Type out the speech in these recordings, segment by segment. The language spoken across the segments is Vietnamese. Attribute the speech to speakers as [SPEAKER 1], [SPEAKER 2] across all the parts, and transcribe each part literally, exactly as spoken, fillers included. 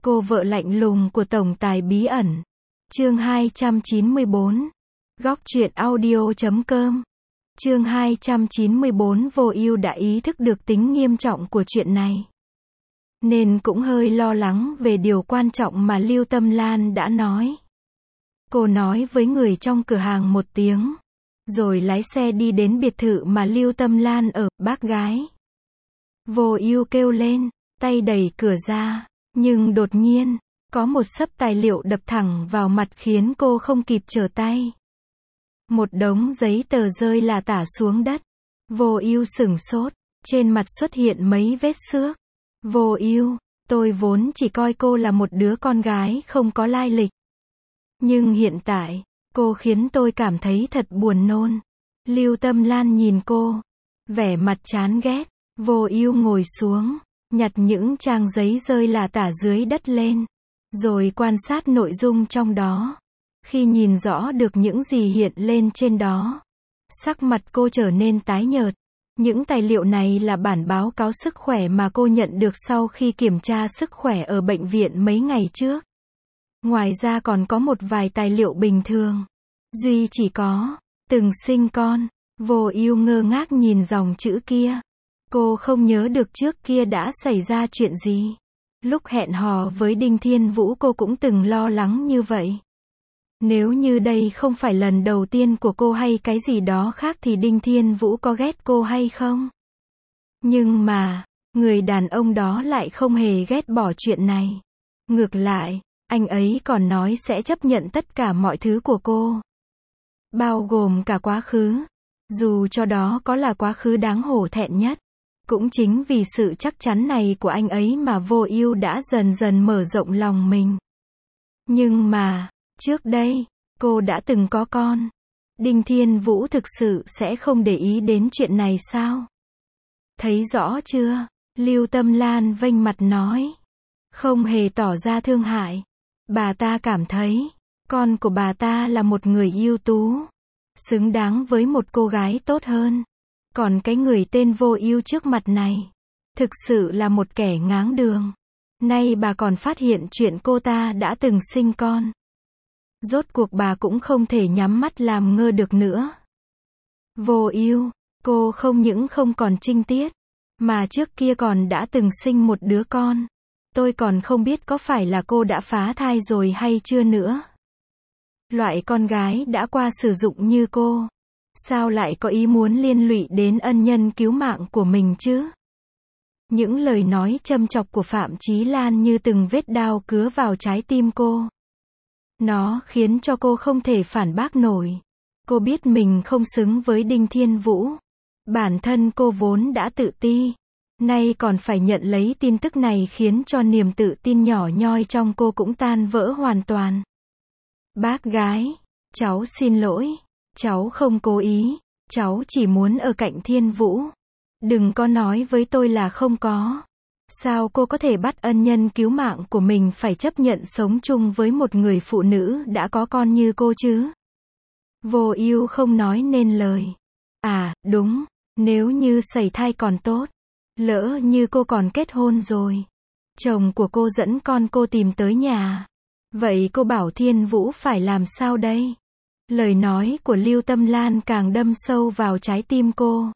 [SPEAKER 1] Cô vợ lạnh lùng của tổng tài bí ẩn. Chương hai trăm chín mươi bốn. Góc truyện audio chấm com. Chương hai trăm chín mươi bốn. Vô Ưu đã ý thức được tính nghiêm trọng của chuyện này, nên cũng hơi lo lắng về điều quan trọng mà Lưu Tâm Lan đã nói. Cô nói với người trong cửa hàng một tiếng, rồi lái xe đi đến biệt thự mà Lưu Tâm Lan ở. Bác gái. Vô Ưu kêu lên, tay đẩy cửa ra, nhưng đột nhiên, có một xấp tài liệu đập thẳng vào mặt khiến cô không kịp trở tay. Một đống giấy tờ rơi lả tả xuống đất. Vô Ưu sửng sốt, trên mặt xuất hiện mấy vết xước. Vô Ưu, tôi vốn chỉ coi cô là một đứa con gái không có lai lịch. Nhưng hiện tại, cô khiến tôi cảm thấy thật buồn nôn. Lưu Tâm Lan nhìn cô, vẻ mặt chán ghét. Vô Ưu ngồi xuống, nhặt những trang giấy rơi lả tả dưới đất lên, rồi quan sát nội dung trong đó. Khi nhìn rõ được những gì hiện lên trên đó, sắc mặt cô trở nên tái nhợt. Những tài liệu này là bản báo cáo sức khỏe mà cô nhận được sau khi kiểm tra sức khỏe ở bệnh viện mấy ngày trước. Ngoài ra còn có một vài tài liệu bình thường. Duy chỉ có, từng sinh con. Vô Ưu ngơ ngác nhìn dòng chữ kia. Cô không nhớ được trước kia đã xảy ra chuyện gì. Lúc hẹn hò với Đinh Thiên Vũ cô cũng từng lo lắng như vậy. Nếu như đây không phải lần đầu tiên của cô hay cái gì đó khác thì Đinh Thiên Vũ có ghét cô hay không? Nhưng mà, người đàn ông đó lại không hề ghét bỏ chuyện này. Ngược lại, anh ấy còn nói sẽ chấp nhận tất cả mọi thứ của cô, bao gồm cả quá khứ. Dù cho đó có là quá khứ đáng hổ thẹn nhất. Cũng chính vì sự chắc chắn này của anh ấy mà Vô Ưu đã dần dần mở rộng lòng mình. Nhưng mà, trước đây, cô đã từng có con. Đinh Thiên Vũ thực sự sẽ không để ý đến chuyện này sao? Thấy rõ chưa? Lưu Tâm Lan vênh mặt nói. Không hề tỏ ra thương hại. Bà ta cảm thấy, con của bà ta là một người ưu tú, xứng đáng với một cô gái tốt hơn. Còn cái người tên Vô Ưu trước mặt này, thực sự là một kẻ ngáng đường. Nay bà còn phát hiện chuyện cô ta đã từng sinh con. Rốt cuộc bà cũng không thể nhắm mắt làm ngơ được nữa. Vô Ưu, cô không những không còn trinh tiết, mà trước kia còn đã từng sinh một đứa con. Tôi còn không biết có phải là cô đã phá thai rồi hay chưa nữa. Loại con gái đã qua sử dụng như cô, sao lại có ý muốn liên lụy đến ân nhân cứu mạng của mình chứ? Những lời nói châm chọc của Phạm Chí Lan như từng vết đao cứa vào trái tim cô. Nó khiến cho cô không thể phản bác nổi. Cô biết mình không xứng với Đinh Thiên Vũ. Bản thân cô vốn đã tự ti, nay còn phải nhận lấy tin tức này khiến cho niềm tự tin nhỏ nhoi trong cô cũng tan vỡ hoàn toàn. Bác gái, cháu xin lỗi. Cháu không cố ý, cháu chỉ muốn ở cạnh Thiên Vũ. Đừng có nói với tôi là không có. Sao cô có thể bắt ân nhân cứu mạng của mình phải chấp nhận sống chung với một người phụ nữ đã có con như cô chứ? Vô Ưu không nói nên lời. À, đúng, nếu như sẩy thai còn tốt. Lỡ như cô còn kết hôn rồi, chồng của cô dẫn con cô tìm tới nhà, vậy cô bảo Thiên Vũ phải làm sao đây? Lời nói của Lưu Tâm Lan càng đâm sâu vào trái tim cô.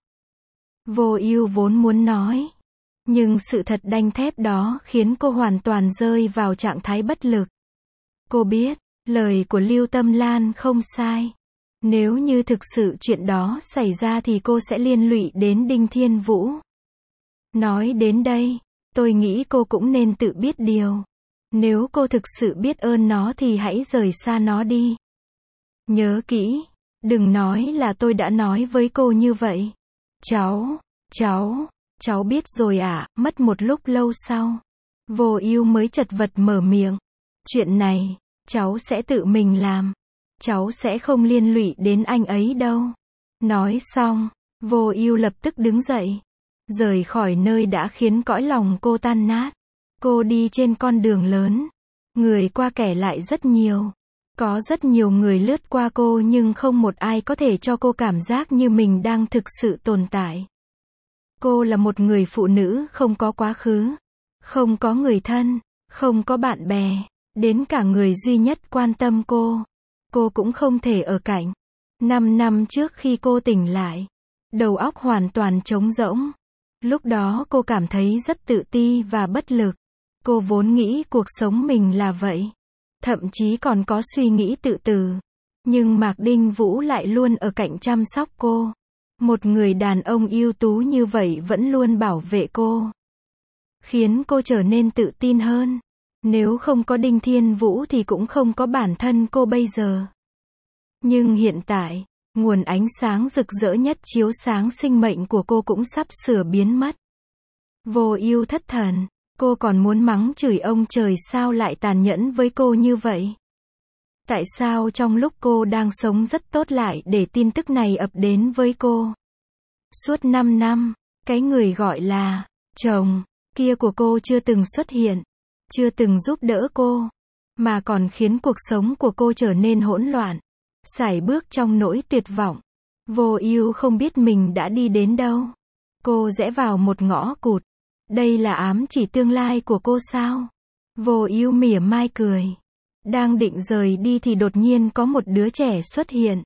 [SPEAKER 1] Vô Ưu vốn muốn nói, nhưng sự thật đanh thép đó khiến cô hoàn toàn rơi vào trạng thái bất lực. Cô biết, lời của Lưu Tâm Lan không sai. Nếu như thực sự chuyện đó xảy ra thì cô sẽ liên lụy đến Đinh Thiên Vũ. Nói đến đây, tôi nghĩ cô cũng nên tự biết điều. Nếu cô thực sự biết ơn nó thì hãy rời xa nó đi. Nhớ kỹ, đừng nói là tôi đã nói với cô như vậy. Cháu, cháu, cháu biết rồi ạ. À, mất một lúc lâu sau, Vô Ưu mới chật vật mở miệng. Chuyện này, cháu sẽ tự mình làm. Cháu sẽ không liên lụy đến anh ấy đâu. Nói xong, Vô Ưu lập tức đứng dậy, rời khỏi nơi đã khiến cõi lòng cô tan nát. Cô đi trên con đường lớn, người qua kẻ lại rất nhiều. Có rất nhiều người lướt qua cô nhưng không một ai có thể cho cô cảm giác như mình đang thực sự tồn tại. Cô là một người phụ nữ không có quá khứ, không có người thân, Không có bạn bè, đến cả người duy nhất quan tâm cô, cô cũng không thể ở cạnh. Năm năm trước khi cô tỉnh lại, đầu óc hoàn toàn trống rỗng. Lúc đó cô cảm thấy rất tự ti và bất lực. Cô vốn nghĩ cuộc sống mình là vậy. Thậm chí còn có suy nghĩ tự tử. Nhưng Mạc Đinh Vũ lại luôn ở cạnh chăm sóc cô. Một người đàn ông ưu tú như vậy vẫn luôn bảo vệ cô. Khiến cô trở nên tự tin hơn. Nếu không có Đinh Thiên Vũ thì cũng không có bản thân cô bây giờ. Nhưng hiện tại, nguồn ánh sáng rực rỡ nhất chiếu sáng sinh mệnh của cô cũng sắp sửa biến mất. Vô Ưu thất thần, cô còn muốn mắng chửi ông trời sao lại tàn nhẫn với cô như vậy. Tại sao trong lúc cô đang sống rất tốt lại để tin tức này ập đến với cô? Suốt năm năm, cái người gọi là chồng kia của cô chưa từng xuất hiện, chưa từng giúp đỡ cô, mà còn khiến cuộc sống của cô trở nên hỗn loạn, sải bước trong nỗi tuyệt vọng. Vô Ưu không biết mình đã đi đến đâu. Cô rẽ vào một ngõ cụt. Đây là ám chỉ tương lai của cô sao? Vô Ưu mỉa mai cười. Đang định rời đi thì đột nhiên có một đứa trẻ xuất hiện.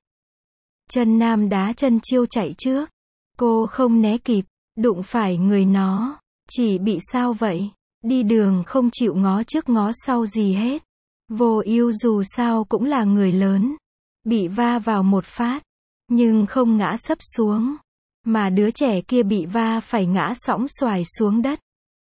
[SPEAKER 1] Chân nam đá chân chiêu chạy trước. Cô không né kịp, đụng phải người nó. Chỉ bị sao vậy? Đi đường không chịu ngó trước ngó sau gì hết. Vô Ưu dù sao cũng là người lớn. Bị va vào một phát, nhưng không ngã sấp xuống. Mà đứa trẻ kia bị va phải ngã sõng xoài xuống đất.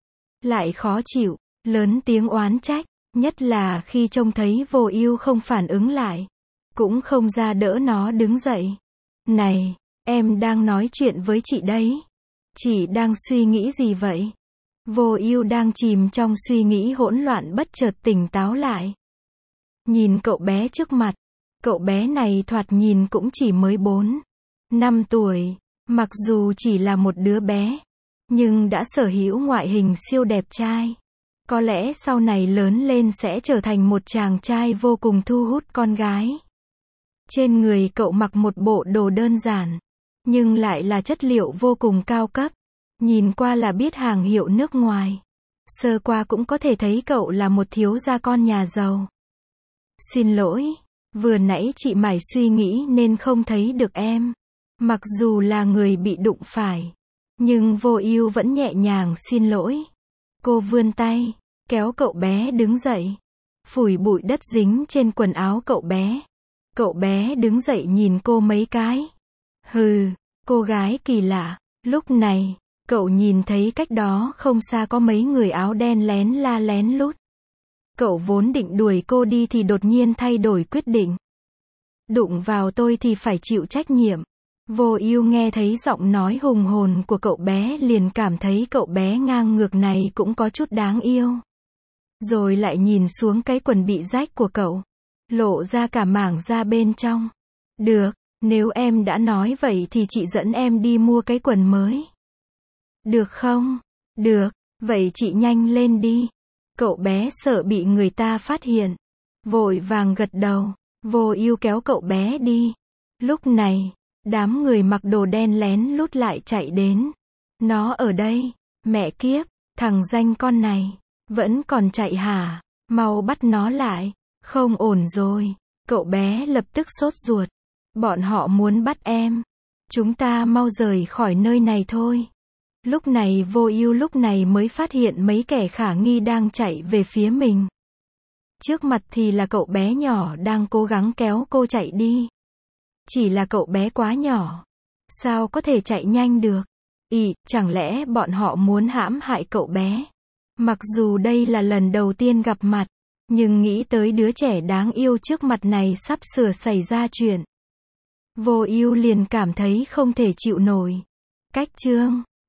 [SPEAKER 1] Lại khó chịu, lớn tiếng oán trách, nhất là khi trông thấy Vô Ưu không phản ứng lại, cũng không ra đỡ nó đứng dậy. Này, em đang nói chuyện với chị đấy. Chị đang suy nghĩ gì vậy? Vô Ưu đang chìm trong suy nghĩ hỗn loạn bất chợt tỉnh táo lại. Nhìn cậu bé trước mặt, cậu bé này thoạt nhìn cũng chỉ mới bốn, năm tuổi. Mặc dù chỉ là một đứa bé, nhưng đã sở hữu ngoại hình siêu đẹp trai. Có lẽ sau này lớn lên sẽ trở thành một chàng trai vô cùng thu hút con gái. Trên người cậu mặc một bộ đồ đơn giản, nhưng lại là chất liệu vô cùng cao cấp. Nhìn qua là biết hàng hiệu nước ngoài. Sơ qua cũng có thể thấy cậu là một thiếu gia con nhà giàu. Xin lỗi, vừa nãy chị mải suy nghĩ nên không thấy được em. Mặc dù là người bị đụng phải, nhưng Vô Ưu vẫn nhẹ nhàng xin lỗi. Cô vươn tay, kéo cậu bé đứng dậy, phủi bụi đất dính trên quần áo cậu bé. Cậu bé đứng dậy nhìn cô mấy cái. Hừ, cô gái kỳ lạ. Lúc này, cậu nhìn thấy cách đó không xa có mấy người áo đen lén la lén lút. Cậu vốn định đuổi cô đi thì đột nhiên thay đổi quyết định. Đụng vào tôi thì phải chịu trách nhiệm. Vô Ưu nghe thấy giọng nói hùng hồn của cậu bé liền cảm thấy cậu bé ngang ngược này cũng có chút đáng yêu. Rồi lại nhìn xuống cái quần bị rách của cậu, lộ ra cả mảng da bên trong. Được, nếu em đã nói vậy thì chị dẫn em đi mua cái quần mới. Được không? Được, vậy chị nhanh lên đi. Cậu bé sợ bị người ta phát hiện, vội vàng gật đầu. Vô Ưu kéo cậu bé đi. Lúc này, đám người mặc đồ đen lén lút lại chạy đến. Nó ở đây, mẹ kiếp, thằng danh con này, vẫn còn chạy hả? Mau bắt nó lại, không ổn rồi. Cậu bé lập tức sốt ruột. Bọn họ muốn bắt em. Chúng ta mau rời khỏi nơi này thôi. Lúc này Vô Ưu lúc này mới phát hiện mấy kẻ khả nghi đang chạy về phía mình. Trước mặt thì là cậu bé nhỏ đang cố gắng kéo cô chạy đi. Chỉ là cậu bé quá nhỏ, sao có thể chạy nhanh được? Ì, chẳng lẽ bọn họ muốn hãm hại cậu bé? Mặc dù đây là lần đầu tiên gặp mặt, nhưng nghĩ tới đứa trẻ đáng yêu trước mặt này sắp sửa xảy ra chuyện. Vô Ưu liền cảm thấy không thể chịu nổi. Cách chương